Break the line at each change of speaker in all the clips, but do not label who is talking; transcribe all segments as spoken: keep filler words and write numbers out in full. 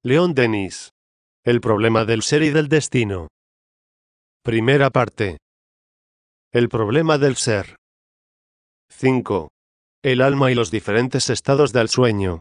Leon Denis. El problema del ser y del destino. Primera parte. El problema del ser. cinco. El alma y los diferentes estados del sueño.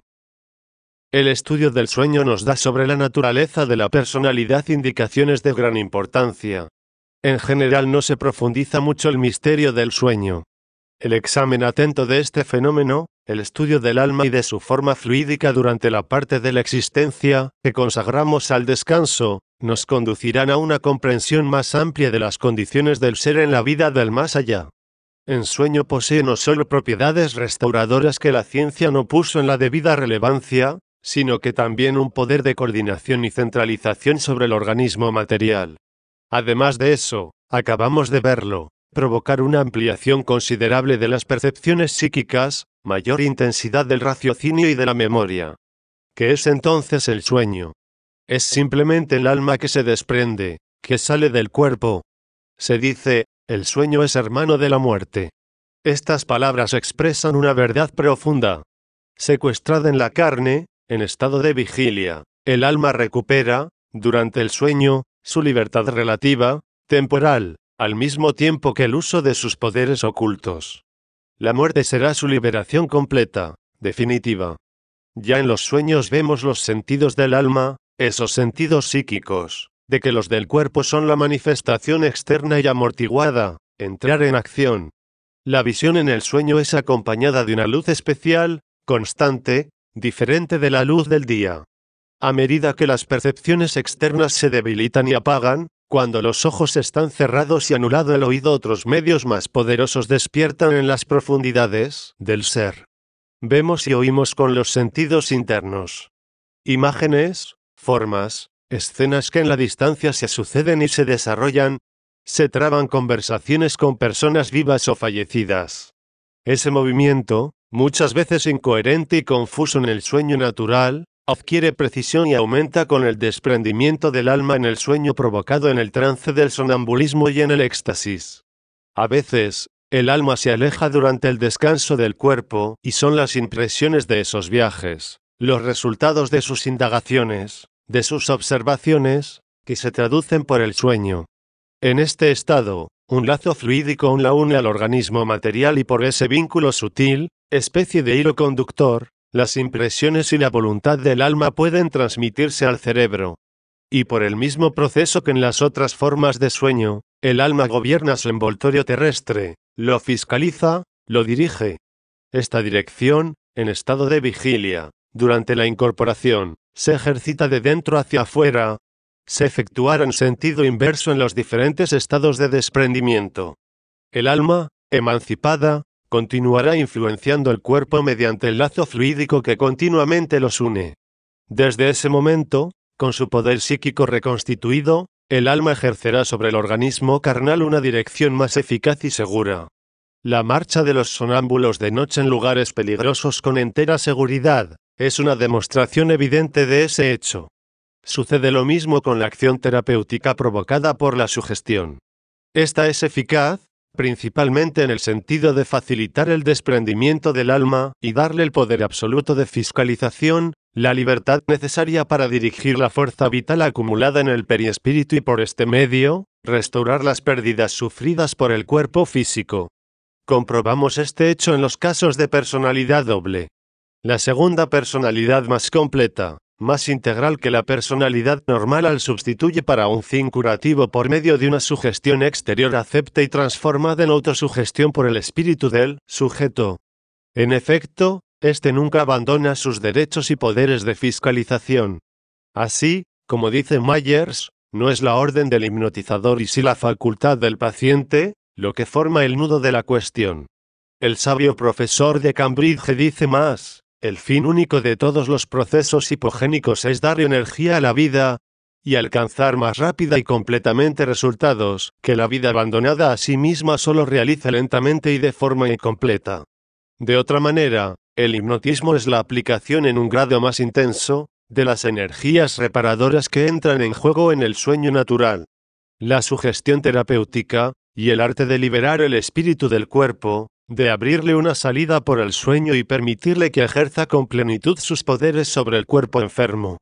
El estudio del sueño nos da sobre la naturaleza de la personalidad indicaciones de gran importancia. En general no se profundiza mucho el misterio del sueño. El examen atento de este fenómeno, el estudio del alma y de su forma fluídica durante la parte de la existencia que consagramos al descanso, nos conducirán a una comprensión más amplia de las condiciones del ser en la vida del más allá. El sueño posee no solo propiedades restauradoras que la ciencia no puso en la debida relevancia, sino que también un poder de coordinación y centralización sobre el organismo material. Además de eso, acabamos de verlo, provocar una ampliación considerable de las percepciones psíquicas, mayor intensidad del raciocinio y de la memoria. ¿Qué es entonces el sueño? Es simplemente el alma que se desprende, que sale del cuerpo. Se dice, el sueño es hermano de la muerte. Estas palabras expresan una verdad profunda. Secuestrada en la carne, en estado de vigilia, el alma recupera, durante el sueño, su libertad relativa, temporal, al mismo tiempo que el uso de sus poderes ocultos. La muerte será su liberación completa, definitiva. Ya en los sueños vemos los sentidos del alma, esos sentidos psíquicos, de que los del cuerpo son la manifestación externa y amortiguada, entrar en acción. La visión en el sueño es acompañada de una luz especial, constante, diferente de la luz del día. A medida que las percepciones externas se debilitan y apagan, cuando los ojos están cerrados y anulado el oído, otros medios más poderosos despiertan en las profundidades del ser. Vemos y oímos con los sentidos internos. Imágenes, formas, escenas que en la distancia se suceden y se desarrollan. Se traban conversaciones con personas vivas o fallecidas. Ese movimiento, muchas veces incoherente y confuso en el sueño natural, adquiere precisión y aumenta con el desprendimiento del alma en el sueño provocado en el trance del sonambulismo y en el éxtasis. A veces, el alma se aleja durante el descanso del cuerpo, y son las impresiones de esos viajes, los resultados de sus indagaciones, de sus observaciones, que se traducen por el sueño. En este estado, un lazo fluídico aún la une al organismo material y por ese vínculo sutil, especie de hilo conductor, las impresiones y la voluntad del alma pueden transmitirse al cerebro. Y por el mismo proceso que en las otras formas de sueño, el alma gobierna su envoltorio terrestre, lo fiscaliza, lo dirige. Esta dirección, en estado de vigilia, durante la incorporación, se ejercita de dentro hacia afuera. Se efectuará en sentido inverso en los diferentes estados de desprendimiento. El alma, emancipada, continuará influenciando el cuerpo mediante el lazo fluídico que continuamente los une. Desde ese momento, con su poder psíquico reconstituido, el alma ejercerá sobre el organismo carnal una dirección más eficaz y segura. La marcha de los sonámbulos de noche en lugares peligrosos con entera seguridad, es una demostración evidente de ese hecho. Sucede lo mismo con la acción terapéutica provocada por la sugestión. Esta es eficaz, principalmente en el sentido de facilitar el desprendimiento del alma y darle el poder absoluto de fiscalización, la libertad necesaria para dirigir la fuerza vital acumulada en el perispíritu y por este medio, restaurar las pérdidas sufridas por el cuerpo físico. Comprobamos este hecho en los casos de personalidad doble. La segunda personalidad más completa, más integral que la personalidad normal al sustituye para un fin curativo por medio de una sugestión exterior acepta y transformada en autosugestión por el espíritu del sujeto. En efecto, éste nunca abandona sus derechos y poderes de fiscalización. Así, como dice Myers, no es la orden del hipnotizador y sí la facultad del paciente, lo que forma el nudo de la cuestión. El sabio profesor de Cambridge dice más. El fin único de todos los procesos hipogénicos es dar energía a la vida y alcanzar más rápida y completamente resultados que la vida abandonada a sí misma solo realiza lentamente y de forma incompleta. De otra manera, el hipnotismo es la aplicación en un grado más intenso de las energías reparadoras que entran en juego en el sueño natural. La sugestión terapéutica y el arte de liberar el espíritu del cuerpo, de abrirle una salida por el sueño y permitirle que ejerza con plenitud sus poderes sobre el cuerpo enfermo.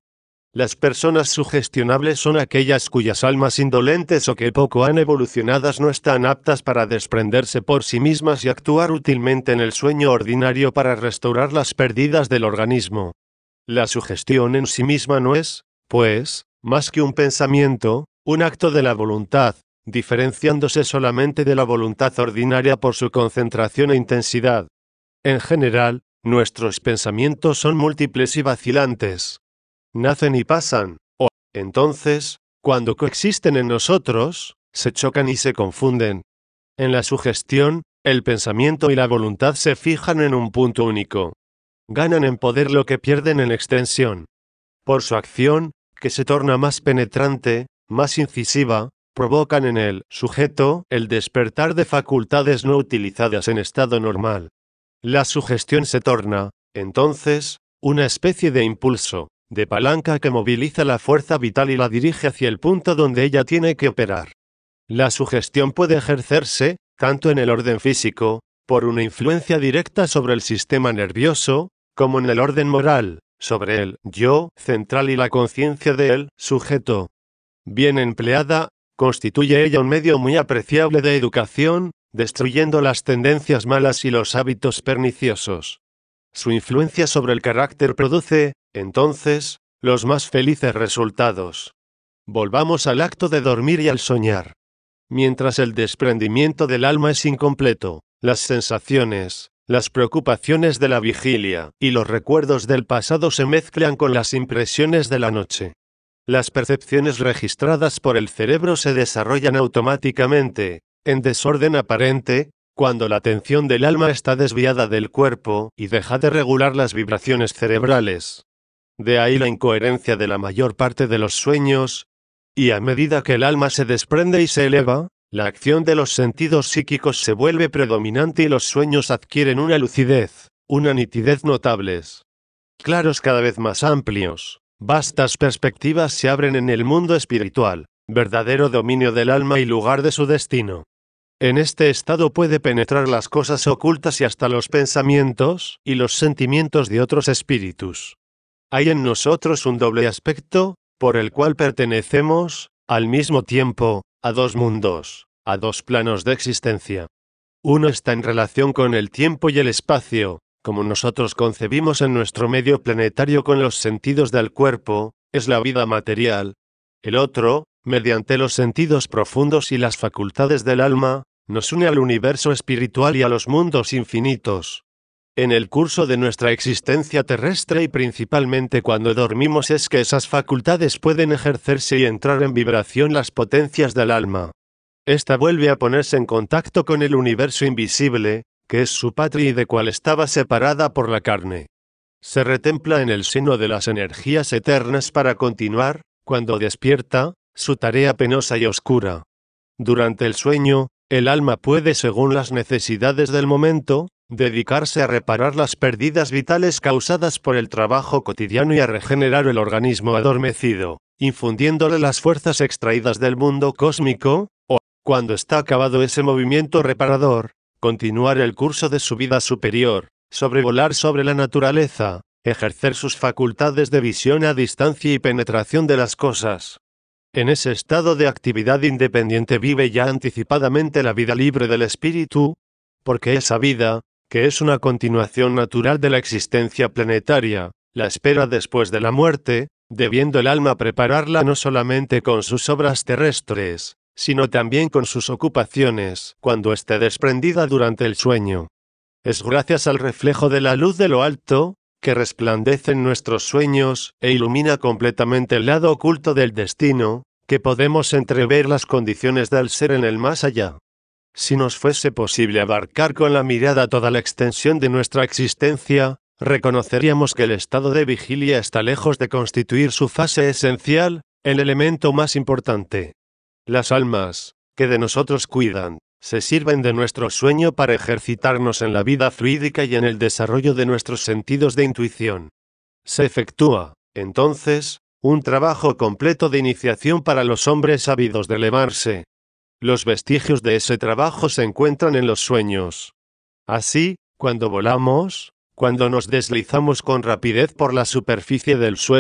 Las personas sugestionables son aquellas cuyas almas indolentes o que poco han evolucionadas no están aptas para desprenderse por sí mismas y actuar útilmente en el sueño ordinario para restaurar las pérdidas del organismo. La sugestión en sí misma no es, pues, más que un pensamiento, un acto de la voluntad, diferenciándose solamente de la voluntad ordinaria por su concentración e intensidad. En general, nuestros pensamientos son múltiples y vacilantes. Nacen y pasan, o, entonces, cuando coexisten en nosotros, se chocan y se confunden. En la sugestión, el pensamiento y la voluntad se fijan en un punto único. Ganan en poder lo que pierden en extensión. Por su acción, que se torna más penetrante, más incisiva, provocan en el sujeto el despertar de facultades no utilizadas en estado normal. La sugestión se torna, entonces, una especie de impulso, de palanca que moviliza la fuerza vital y la dirige hacia el punto donde ella tiene que operar. La sugestión puede ejercerse, tanto en el orden físico, por una influencia directa sobre el sistema nervioso, como en el orden moral, sobre el yo central y la conciencia del sujeto. Bien empleada, constituye ella un medio muy apreciable de educación, destruyendo las tendencias malas y los hábitos perniciosos. Su influencia sobre el carácter produce, entonces, los más felices resultados. Volvamos al acto de dormir y al soñar. Mientras el desprendimiento del alma es incompleto, las sensaciones, las preocupaciones de la vigilia y los recuerdos del pasado se mezclan con las impresiones de la noche. Las percepciones registradas por el cerebro se desarrollan automáticamente, en desorden aparente, cuando la atención del alma está desviada del cuerpo y deja de regular las vibraciones cerebrales. De ahí la incoherencia de la mayor parte de los sueños, y a medida que el alma se desprende y se eleva, la acción de los sentidos psíquicos se vuelve predominante y los sueños adquieren una lucidez, una nitidez notables. Claros cada vez más amplios, vastas perspectivas se abren en el mundo espiritual, verdadero dominio del alma y lugar de su destino. En este estado puede penetrar las cosas ocultas y hasta los pensamientos y los sentimientos de otros espíritus. Hay en nosotros un doble aspecto, por el cual pertenecemos, al mismo tiempo, a dos mundos, a dos planos de existencia. Uno está en relación con el tiempo y el espacio, como nosotros concebimos en nuestro medio planetario con los sentidos del cuerpo, es la vida material. El otro, mediante los sentidos profundos y las facultades del alma, nos une al universo espiritual y a los mundos infinitos. En el curso de nuestra existencia terrestre y principalmente cuando dormimos es que esas facultades pueden ejercerse y entrar en vibración las potencias del alma. Esta vuelve a ponerse en contacto con el universo invisible, que es su patria y de cual estaba separada por la carne. Se retempla en el seno de las energías eternas para continuar, cuando despierta, su tarea penosa y oscura. Durante el sueño, el alma puede, según las necesidades del momento, dedicarse a reparar las pérdidas vitales causadas por el trabajo cotidiano y a regenerar el organismo adormecido, infundiéndole las fuerzas extraídas del mundo cósmico, o, cuando está acabado ese movimiento reparador, continuar el curso de su vida superior, sobrevolar sobre la naturaleza, ejercer sus facultades de visión a distancia y penetración de las cosas. En ese estado de actividad independiente vive ya anticipadamente la vida libre del espíritu, porque esa vida, que es una continuación natural de la existencia planetaria, la espera después de la muerte, debiendo el alma prepararla no solamente con sus obras terrestres, sino también con sus ocupaciones, cuando esté desprendida durante el sueño. Es gracias al reflejo de la luz de lo alto, que resplandece en nuestros sueños, e ilumina completamente el lado oculto del destino, que podemos entrever las condiciones del ser en el más allá. Si nos fuese posible abarcar con la mirada toda la extensión de nuestra existencia, reconoceríamos que el estado de vigilia está lejos de constituir su fase esencial, el elemento más importante. Las almas, que de nosotros cuidan, se sirven de nuestro sueño para ejercitarnos en la vida fluídica y en el desarrollo de nuestros sentidos de intuición. Se efectúa, entonces, un trabajo completo de iniciación para los hombres ávidos de elevarse. Los vestigios de ese trabajo se encuentran en los sueños. Así, cuando volamos, cuando nos deslizamos con rapidez por la superficie del suelo,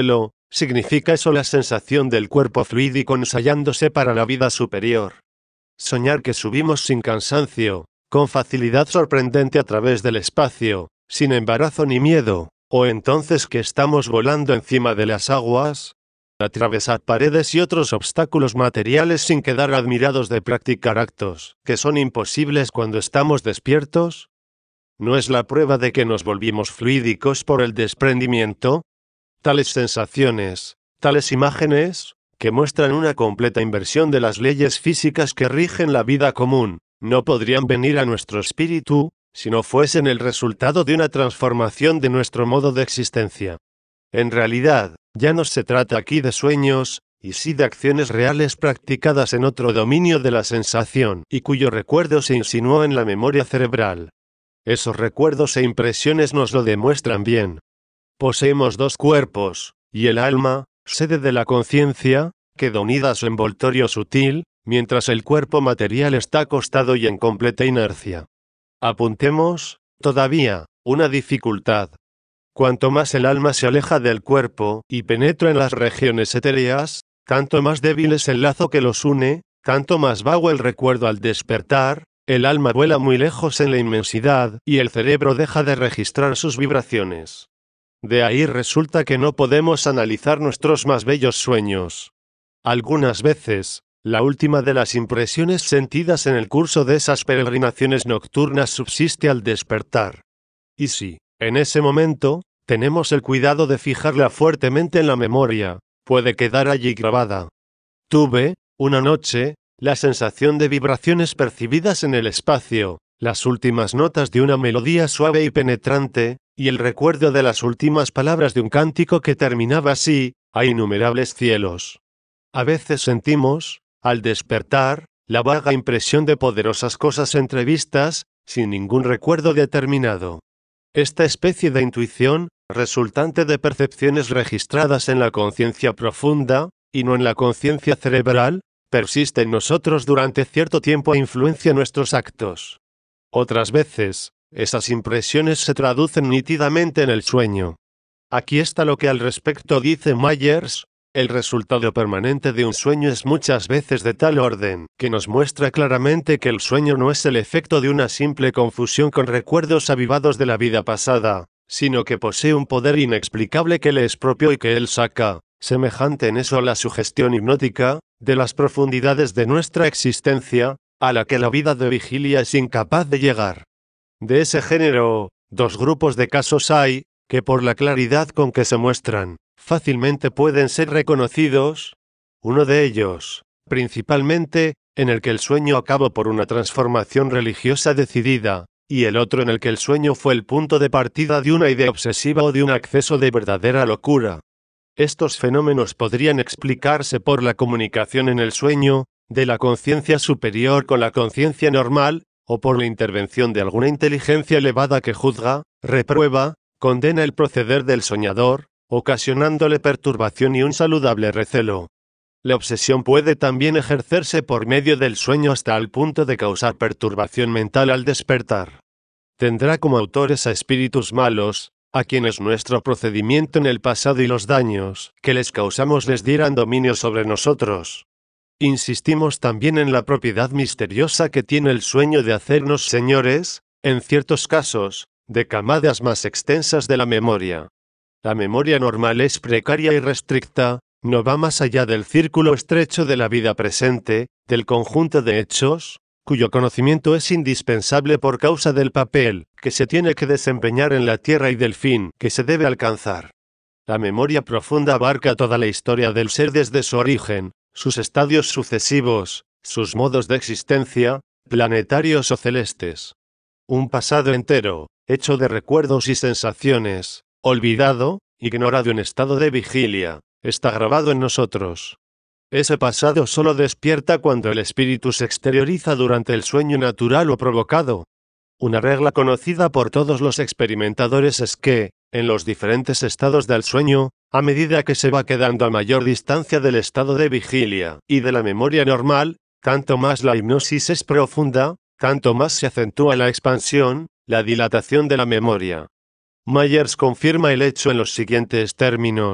¿Significa eso la sensación del cuerpo fluídico ensayándose para la vida superior? Soñar que subimos sin cansancio, con facilidad sorprendente a través del espacio, sin embarazo ni miedo, o entonces que estamos volando encima de las aguas, atravesar paredes y otros obstáculos materiales sin quedar admirados de practicar actos que son imposibles cuando estamos despiertos. ¿No es la prueba de que nos volvimos fluídicos por el desprendimiento? Tales sensaciones, tales imágenes, que muestran una completa inversión de las leyes físicas que rigen la vida común, no podrían venir a nuestro espíritu, si no fuesen el resultado de una transformación de nuestro modo de existencia. En realidad, ya no se trata aquí de sueños, y sí de acciones reales practicadas en otro dominio de la sensación, y cuyo recuerdo se insinuó en la memoria cerebral. Esos recuerdos e impresiones nos lo demuestran bien. Poseemos dos cuerpos, y el alma, sede de la conciencia, queda unida a su envoltorio sutil, mientras el cuerpo material está acostado y en completa inercia. Apuntemos, todavía, una dificultad. Cuanto más el alma se aleja del cuerpo y penetra en las regiones etéreas, tanto más débil es el lazo que los une, tanto más vago el recuerdo al despertar, el alma vuela muy lejos en la inmensidad y el cerebro deja de registrar sus vibraciones. De ahí resulta que no podemos analizar nuestros más bellos sueños. Algunas veces, la última de las impresiones sentidas en el curso de esas peregrinaciones nocturnas subsiste al despertar. Y si, en ese momento, tenemos el cuidado de fijarla fuertemente en la memoria, puede quedar allí grabada. Tuve, una noche, la sensación de vibraciones percibidas en el espacio, las últimas notas de una melodía suave y penetrante, y el recuerdo de las últimas palabras de un cántico que terminaba así: a innumerables cielos. A veces sentimos, al despertar, la vaga impresión de poderosas cosas entrevistas, sin ningún recuerdo determinado. Esta especie de intuición, resultante de percepciones registradas en la conciencia profunda, y no en la conciencia cerebral, persiste en nosotros durante cierto tiempo e influencia nuestros actos. Otras veces, esas impresiones se traducen nítidamente en el sueño. Aquí está lo que al respecto dice Myers: el resultado permanente de un sueño es muchas veces de tal orden, que nos muestra claramente que el sueño no es el efecto de una simple confusión con recuerdos avivados de la vida pasada, sino que posee un poder inexplicable que le es propio y que él saca, semejante en eso a la sugestión hipnótica, de las profundidades de nuestra existencia, a la que la vida de vigilia es incapaz de llegar. De ese género, dos grupos de casos hay, que por la claridad con que se muestran, fácilmente pueden ser reconocidos. Uno de ellos, principalmente, en el que el sueño acabó por una transformación religiosa decidida, y el otro en el que el sueño fue el punto de partida de una idea obsesiva o de un acceso de verdadera locura. Estos fenómenos podrían explicarse por la comunicación en el sueño, de la conciencia superior con la conciencia normal, o por la intervención de alguna inteligencia elevada que juzga, reprueba, condena el proceder del soñador, ocasionándole perturbación y un saludable recelo. La obsesión puede también ejercerse por medio del sueño hasta el punto de causar perturbación mental al despertar. Tendrá como autores a espíritus malos, a quienes nuestro procedimiento en el pasado y los daños que les causamos les dieran dominio sobre nosotros. Insistimos también en la propiedad misteriosa que tiene el sueño de hacernos señores, en ciertos casos, de camadas más extensas de la memoria. La memoria normal es precaria y restricta, no va más allá del círculo estrecho de la vida presente, del conjunto de hechos, cuyo conocimiento es indispensable por causa del papel que se tiene que desempeñar en la tierra y del fin que se debe alcanzar. La memoria profunda abarca toda la historia del ser desde su origen, sus estadios sucesivos, sus modos de existencia, planetarios o celestes. Un pasado entero, hecho de recuerdos y sensaciones, olvidado, ignorado en estado de vigilia, está grabado en nosotros. Ese pasado solo despierta cuando el espíritu se exterioriza durante el sueño natural o provocado. Una regla conocida por todos los experimentadores es que, en los diferentes estados del sueño, a medida que se va quedando a mayor distancia del estado de vigilia y de la memoria normal, tanto más la hipnosis es profunda, tanto más se acentúa la expansión, la dilatación de la memoria. Myers confirma el hecho en los siguientes términos: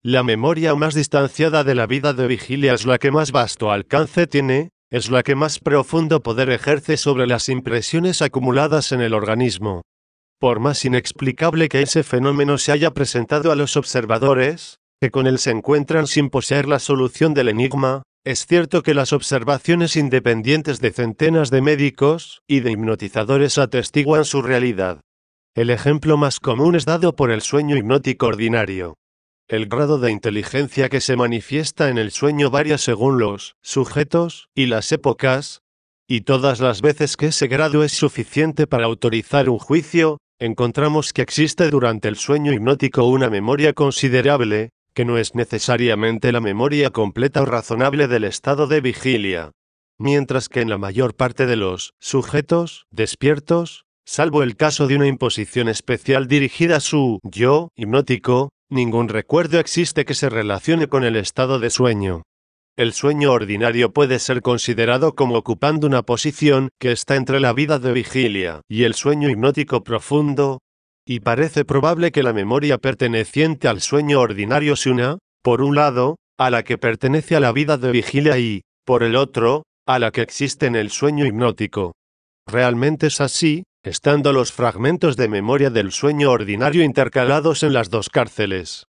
La memoria más distanciada de la vida de vigilia es la que más vasto alcance tiene, es la que más profundo poder ejerce sobre las impresiones acumuladas en el organismo. Por más inexplicable que ese fenómeno se haya presentado a los observadores, que con él se encuentran sin poseer la solución del enigma, es cierto que las observaciones independientes de centenas de médicos y de hipnotizadores atestiguan su realidad. El ejemplo más común es dado por el sueño hipnótico ordinario. El grado de inteligencia que se manifiesta en el sueño varía según los sujetos y las épocas, y todas las veces que ese grado es suficiente para autorizar un juicio, encontramos que existe durante el sueño hipnótico una memoria considerable, que no es necesariamente la memoria completa o razonable del estado de vigilia. Mientras que en la mayor parte de los sujetos despiertos, salvo el caso de una imposición especial dirigida a su yo hipnótico, ningún recuerdo existe que se relacione con el estado de sueño. El sueño ordinario puede ser considerado como ocupando una posición que está entre la vida de vigilia y el sueño hipnótico profundo, y parece probable que la memoria perteneciente al sueño ordinario se una, por un lado, a la que pertenece a la vida de vigilia y, por el otro, a la que existe en el sueño hipnótico. Realmente es así, estando los fragmentos de memoria del sueño ordinario intercalados en las dos cárceles.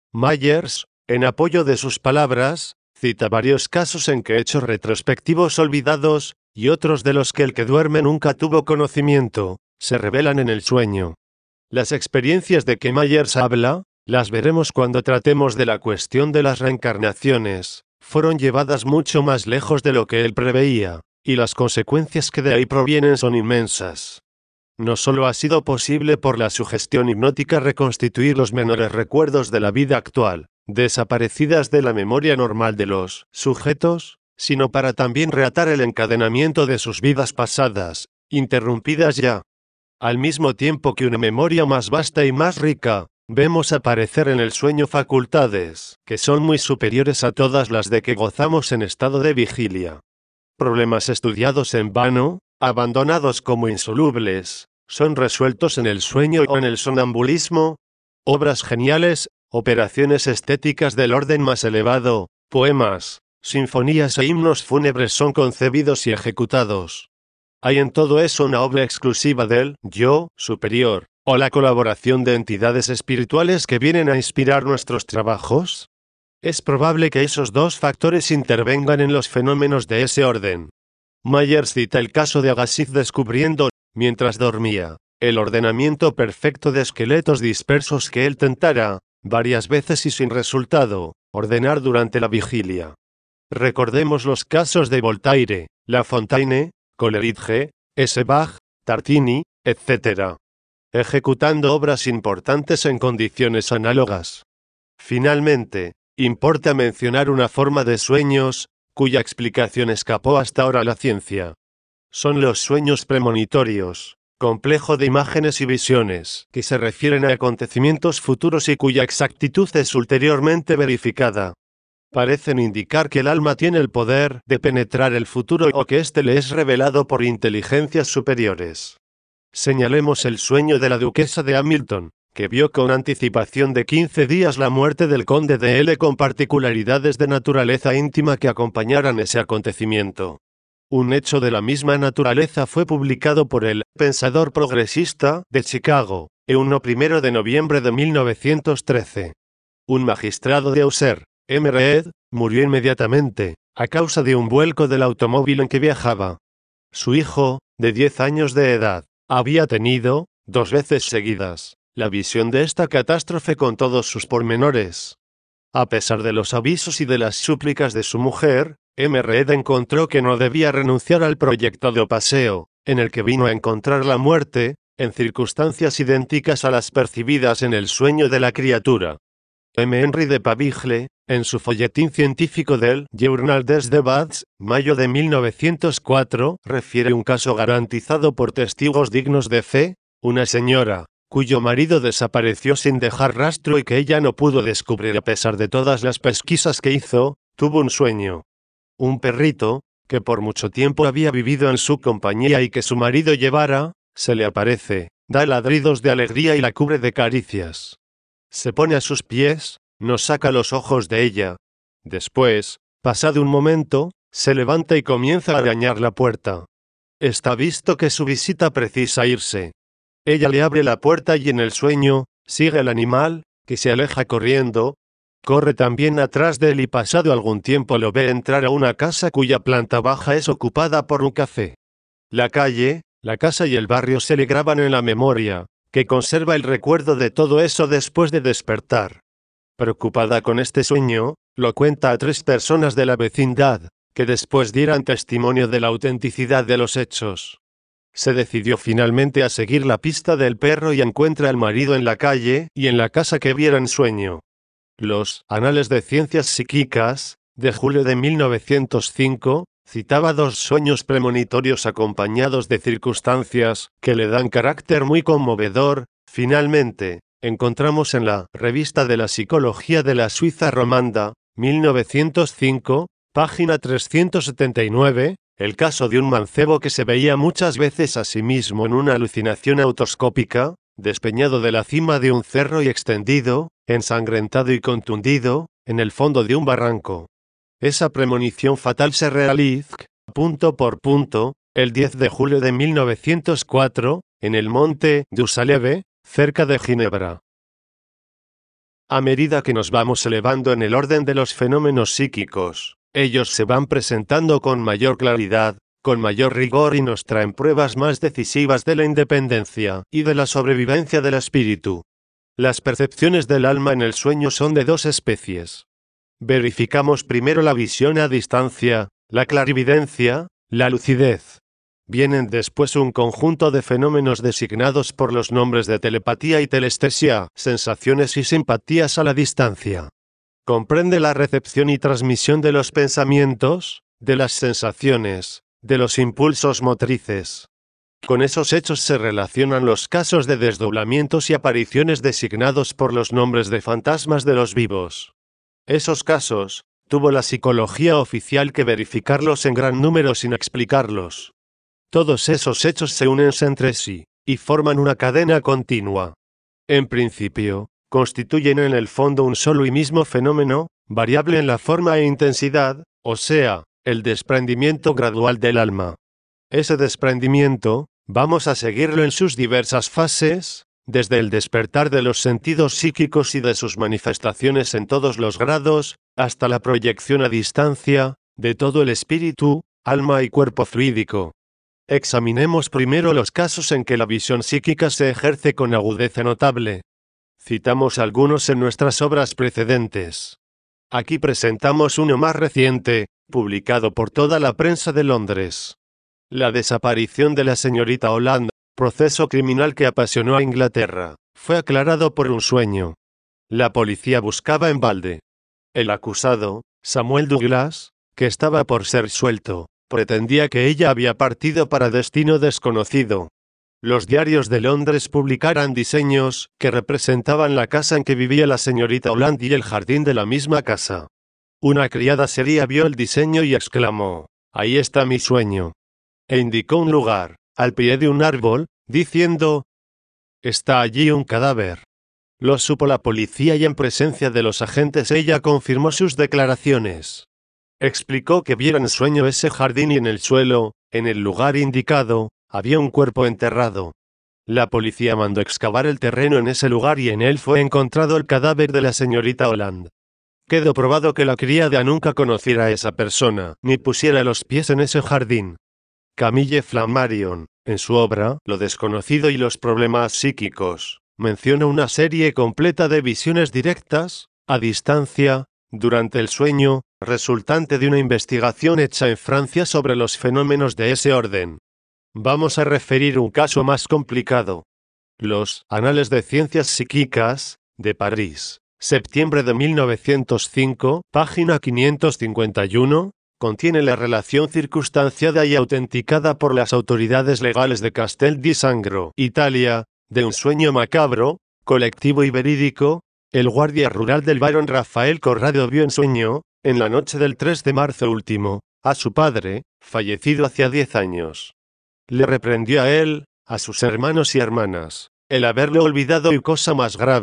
Myers, en apoyo de sus palabras, cita varios casos en que hechos retrospectivos olvidados, y otros de los que el que duerme nunca tuvo conocimiento, se revelan en el sueño. Las experiencias de que Myers habla, las veremos cuando tratemos de la cuestión de las reencarnaciones, fueron llevadas mucho más lejos de lo que él preveía, y las consecuencias que de ahí provienen son inmensas. No solo ha sido posible por la sugestión hipnótica reconstituir los menores recuerdos de la vida actual, desaparecidas de la memoria normal de los sujetos, sino para también reatar el encadenamiento de sus vidas pasadas, interrumpidas ya. Al mismo tiempo que una memoria más vasta y más rica, vemos aparecer en el sueño facultades, que son muy superiores a todas las de que gozamos en estado de vigilia. Problemas estudiados en vano, abandonados como insolubles, son resueltos en el sueño o en el sonambulismo. Obras geniales, operaciones estéticas del orden más elevado, poemas, sinfonías e himnos fúnebres son concebidos y ejecutados. ¿Hay en todo eso una obra exclusiva del yo superior, o la colaboración de entidades espirituales que vienen a inspirar nuestros trabajos? Es probable que esos dos factores intervengan en los fenómenos de ese orden. Myers cita el caso de Agassiz descubriendo, mientras dormía, el ordenamiento perfecto de esqueletos dispersos que él tentara, varias veces y sin resultado, ordenar durante la vigilia. Recordemos los casos de Voltaire, La Fontaine, Coleridge, S. Bach, Tartini, etcétera, ejecutando obras importantes en condiciones análogas. Finalmente, importa mencionar una forma de sueños, cuya explicación escapó hasta ahora a la ciencia. Son los sueños premonitorios, complejo de imágenes y visiones, que se refieren a acontecimientos futuros y cuya exactitud es ulteriormente verificada. Parecen indicar que el alma tiene el poder de penetrar el futuro o que éste le es revelado por inteligencias superiores. Señalemos el sueño de la duquesa de Hamilton, que vio con anticipación de quince días la muerte del conde de L con particularidades de naturaleza íntima que acompañaran ese acontecimiento. Un hecho de la misma naturaleza fue publicado por el Pensador Progresista de Chicago, el primero de noviembre de mil novecientos trece. Un magistrado de Auxerre, M. Reed, murió inmediatamente, a causa de un vuelco del automóvil en que viajaba. Su hijo, de diez años de edad, había tenido, dos veces seguidas, la visión de esta catástrofe con todos sus pormenores. A pesar de los avisos y de las súplicas de su mujer, M. Reed encontró que no debía renunciar al proyectado paseo, en el que vino a encontrar la muerte, en circunstancias idénticas a las percibidas en el sueño de la criatura. M. Henry de Paville, en su folletín científico del Journal des Débats, mayo de mil novecientos cuatro, refiere un caso garantizado por testigos dignos de fe, una señora, cuyo marido desapareció sin dejar rastro y que ella no pudo descubrir a pesar de todas las pesquisas que hizo, tuvo un sueño. Un perrito, que por mucho tiempo había vivido en su compañía y que su marido llevara, se le aparece, da ladridos de alegría y la cubre de caricias. Se pone a sus pies, no saca los ojos de ella. Después, pasado un momento, se levanta y comienza a arañar la puerta. Está visto que su visita precisa irse. Ella le abre la puerta y en el sueño, sigue al animal, que se aleja corriendo. Corre también atrás de él y pasado algún tiempo lo ve entrar a una casa cuya planta baja es ocupada por un café. La calle, la casa y el barrio se le graban en la memoria, que conserva el recuerdo de todo eso después de despertar. Preocupada con este sueño, lo cuenta a tres personas de la vecindad, que después dieran testimonio de la autenticidad de los hechos. Se decidió finalmente a seguir la pista del perro y encuentra al marido en la calle y en la casa que viera en sueño. Los Anales de Ciencias Psíquicas, de julio de mil novecientos cinco, citaba dos sueños premonitorios acompañados de circunstancias que le dan carácter muy conmovedor. Finalmente, encontramos en la Revista de la Psicología de la Suiza Romanda, mil novecientos cinco, página trescientos setenta y nueve, el caso de un mancebo que se veía muchas veces a sí mismo en una alucinación autoscópica, despeñado de la cima de un cerro y extendido, ensangrentado y contundido, en el fondo de un barranco. Esa premonición fatal se realiza, punto por punto, el diez de julio de mil novecientos cuatro, en el monte Dusaleve, cerca de Ginebra. A medida que nos vamos elevando en el orden de los fenómenos psíquicos, ellos se van presentando con mayor claridad, con mayor rigor y nos traen pruebas más decisivas de la independencia y de la sobrevivencia del espíritu. Las percepciones del alma en el sueño son de dos especies. Verificamos primero la visión a distancia, la clarividencia, la lucidez. Vienen después un conjunto de fenómenos designados por los nombres de telepatía y telestesia, sensaciones y simpatías a la distancia. Comprende la recepción y transmisión de los pensamientos, de las sensaciones, de los impulsos motrices. Con esos hechos se relacionan los casos de desdoblamientos y apariciones designados por los nombres de fantasmas de los vivos. Esos casos, tuvo la psicología oficial que verificarlos en gran número sin explicarlos. Todos esos hechos se unen entre sí, y forman una cadena continua. En principio, constituyen en el fondo un solo y mismo fenómeno, variable en la forma e intensidad, o sea, el desprendimiento gradual del alma. Ese desprendimiento, vamos a seguirlo en sus diversas fases, desde el despertar de los sentidos psíquicos y de sus manifestaciones en todos los grados, hasta la proyección a distancia, de todo el espíritu, alma y cuerpo fluídico. Examinemos primero los casos en que la visión psíquica se ejerce con agudeza notable. Citamos algunos en nuestras obras precedentes. Aquí presentamos uno más reciente, publicado por toda la prensa de Londres. La desaparición de la señorita Holland, proceso criminal que apasionó a Inglaterra, fue aclarado por un sueño. La policía buscaba en balde. El acusado, Samuel Douglas, que estaba por ser suelto, pretendía que ella había partido para destino desconocido. Los diarios de Londres publicaran diseños que representaban la casa en que vivía la señorita Holland y el jardín de la misma casa. Una criada seria vio el diseño y exclamó: «Ahí está mi sueño», e indicó un lugar, al pie de un árbol, diciendo: «Está allí un cadáver». Lo supo la policía y en presencia de los agentes ella confirmó sus declaraciones. Explicó que viera en sueño ese jardín y en el suelo, en el lugar indicado, había un cuerpo enterrado. La policía mandó excavar el terreno en ese lugar y en él fue encontrado el cadáver de la señorita Holland. Quedó probado que la criada nunca conociera a esa persona, ni pusiera los pies en ese jardín. Camille Flammarion, en su obra Lo desconocido y los problemas psíquicos, menciona una serie completa de visiones directas, a distancia, durante el sueño, resultante de una investigación hecha en Francia sobre los fenómenos de ese orden. Vamos a referir un caso más complicado. Los Anales de Ciencias Psíquicas, de París, septiembre de mil novecientos cinco, página quinientos cincuenta y uno, contiene la relación circunstanciada y autenticada por las autoridades legales de Castel di Sangro, Italia, de un sueño macabro, colectivo y verídico. El guardia rural del barón Rafael Corrado vio en sueño, en la noche del tres de marzo último, a su padre, fallecido hacía diez años. Le reprendió a él, a sus hermanos y hermanas, el haberlo olvidado y cosa más grave,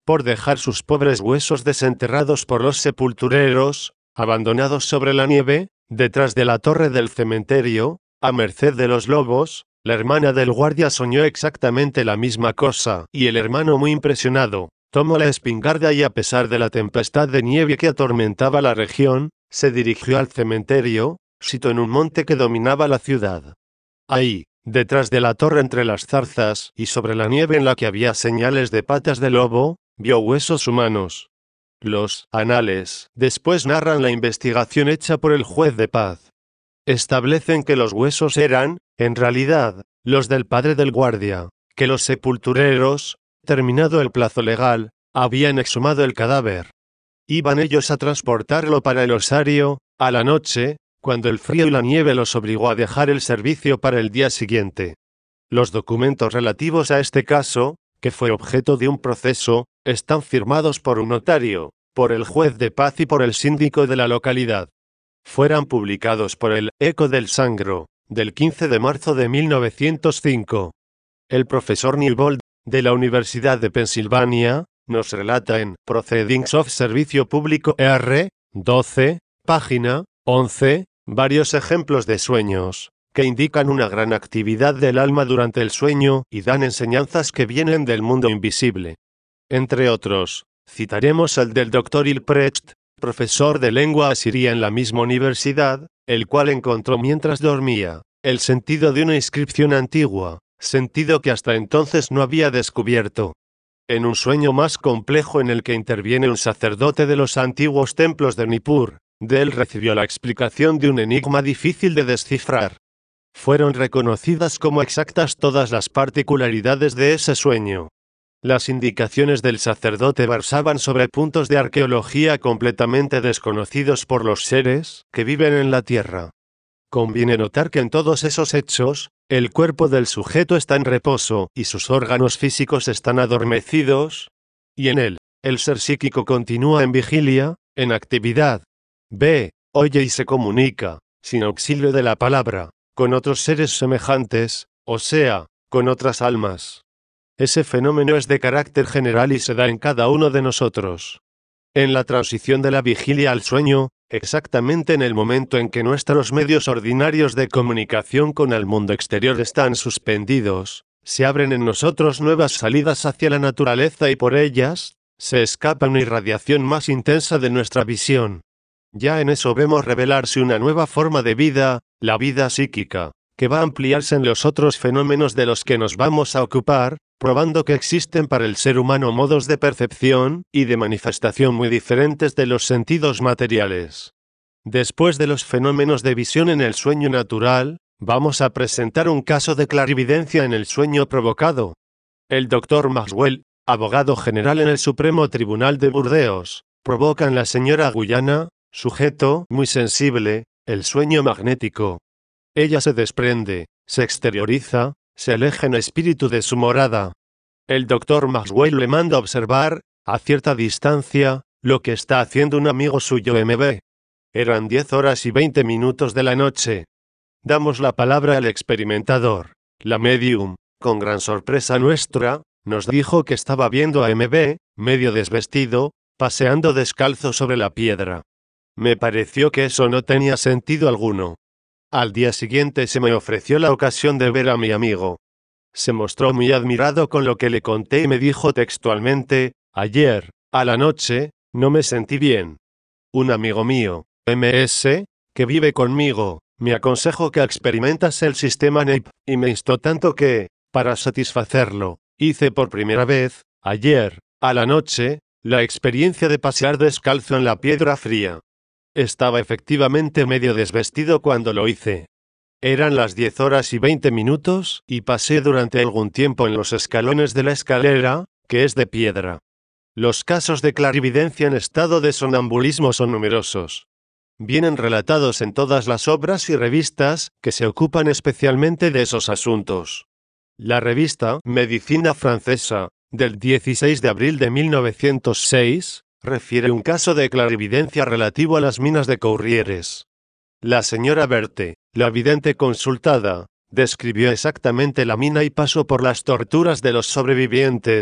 por dejar sus pobres huesos desenterrados por los sepultureros, abandonados sobre la nieve, detrás de la torre del cementerio, a merced de los lobos. La hermana del guardia soñó exactamente la misma cosa, y el hermano, muy impresionado, tomó la espingarda y, a pesar de la tempestad de nieve que atormentaba la región, se dirigió al cementerio, situado en un monte que dominaba la ciudad. Ahí, detrás de la torre, entre las zarzas y sobre la nieve en la que había señales de patas de lobo, vio huesos humanos. Los anales después narran la investigación hecha por el juez de paz. Establecen que los huesos eran, en realidad, los del padre del guardia, que los sepultureros, terminado el plazo legal, habían exhumado el cadáver. Iban ellos a transportarlo para el osario, a la noche, cuando el frío y la nieve los obligó a dejar el servicio para el día siguiente. Los documentos relativos a este caso, que fue objeto de un proceso, están firmados por un notario, por el juez de paz y por el síndico de la localidad. Fueron publicados por el Eco del Sangro, del quince de marzo de mil novecientos cinco. El profesor Newbold, de la Universidad de Pensilvania, nos relata en Proceedings of Servicio Público R. doce, página once, varios ejemplos de sueños, que indican una gran actividad del alma durante el sueño y dan enseñanzas que vienen del mundo invisible. Entre otros, citaremos el del doctor Hilprecht, profesor de lengua asiria en la misma universidad, el cual encontró mientras dormía el sentido de una inscripción antigua, sentido que hasta entonces no había descubierto. En un sueño más complejo en el que interviene un sacerdote de los antiguos templos de Nippur, de él recibió la explicación de un enigma difícil de descifrar. Fueron reconocidas como exactas todas las particularidades de ese sueño. Las indicaciones del sacerdote versaban sobre puntos de arqueología completamente desconocidos por los seres que viven en la tierra. Conviene notar que en todos esos hechos, el cuerpo del sujeto está en reposo y sus órganos físicos están adormecidos, y en él, el ser psíquico continúa en vigilia, en actividad. Ve, oye y se comunica, sin auxilio de la palabra, con otros seres semejantes, o sea, con otras almas. Ese fenómeno es de carácter general y se da en cada uno de nosotros. En la transición de la vigilia al sueño, exactamente en el momento en que nuestros medios ordinarios de comunicación con el mundo exterior están suspendidos, se abren en nosotros nuevas salidas hacia la naturaleza y por ellas, se escapa una irradiación más intensa de nuestra visión. Ya en eso vemos revelarse una nueva forma de vida, la vida psíquica, que va a ampliarse en los otros fenómenos de los que nos vamos a ocupar, probando que existen para el ser humano modos de percepción y de manifestación muy diferentes de los sentidos materiales. Después de los fenómenos de visión en el sueño natural, vamos a presentar un caso de clarividencia en el sueño provocado. El doctor Maxwell, abogado general en el Supremo Tribunal de Burdeos, provoca en la señora Guyana, sujeto muy sensible, el sueño magnético. Ella se desprende, se exterioriza, se aleja en espíritu de su morada. El doctor Maxwell le manda observar, a cierta distancia, lo que está haciendo un amigo suyo M B. Eran diez horas y veinte minutos de la noche. Damos la palabra al experimentador. La medium, con gran sorpresa nuestra, nos dijo que estaba viendo a M B, medio desvestido, paseando descalzo sobre la piedra. Me pareció que eso no tenía sentido alguno. Al día siguiente se me ofreció la ocasión de ver a mi amigo. Se mostró muy admirado con lo que le conté y me dijo textualmente, ayer, a la noche, no me sentí bien. Un amigo mío, M S, que vive conmigo, me aconsejó que experimentase el sistema N E P, y me instó tanto que, para satisfacerlo, hice por primera vez, ayer, a la noche, la experiencia de pasear descalzo en la piedra fría. Estaba efectivamente medio desvestido cuando lo hice. Eran las diez horas y veinte minutos, y pasé durante algún tiempo en los escalones de la escalera, que es de piedra. Los casos de clarividencia en estado de sonambulismo son numerosos. Vienen relatados en todas las obras y revistas que se ocupan especialmente de esos asuntos. La revista Medicina Francesa, del dieciséis de abril de mil novecientos seis, refiere un caso de clarividencia relativo a las minas de Courrieres. La señora Berthe, la vidente consultada, describió exactamente la mina y pasó por las torturas de los sobrevivientes,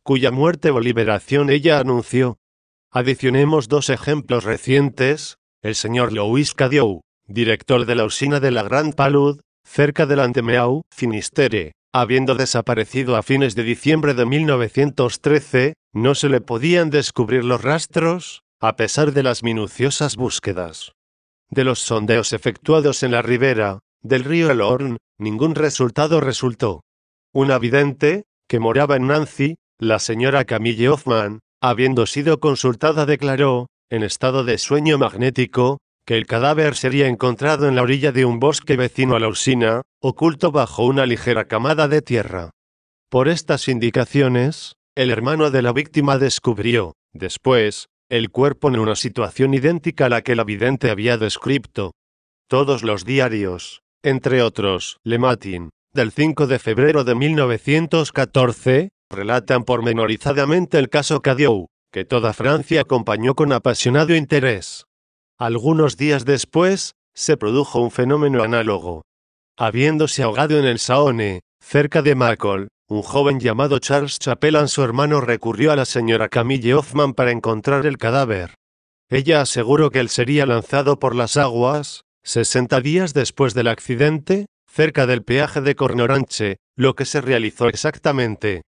cuya muerte o liberación ella anunció. Adicionemos dos ejemplos recientes: el señor Louis Cadieux, director de la usina de la Grand Palud, cerca de Lantemeau, Finisterre, habiendo desaparecido a fines de diciembre de mil novecientos trece, no se le podían descubrir los rastros, a pesar de las minuciosas búsquedas. De los sondeos efectuados en la ribera del río Elorn, ningún resultado resultó. Una vidente, que moraba en Nancy, la señora Camille Hoffman, habiendo sido consultada, declaró, en estado de sueño magnético, que el cadáver sería encontrado en la orilla de un bosque vecino a la usina, oculto bajo una ligera camada de tierra. Por estas indicaciones, el hermano de la víctima descubrió, después, el cuerpo en una situación idéntica a la que la vidente había descrito. Todos los diarios, entre otros, Le Matin, del cinco de febrero de mil novecientos catorce, relatan pormenorizadamente el caso Cadieux, que toda Francia acompañó con apasionado interés. Algunos días después, se produjo un fenómeno análogo. Habiéndose ahogado en el Saône, cerca de Macol, un joven llamado Charles Chapelain, su hermano, recurrió a la señora Camille Hoffman para encontrar el cadáver. Ella aseguró que él sería lanzado por las aguas, sesenta días después del accidente, cerca del peaje de Cornoranche, lo que se realizó exactamente.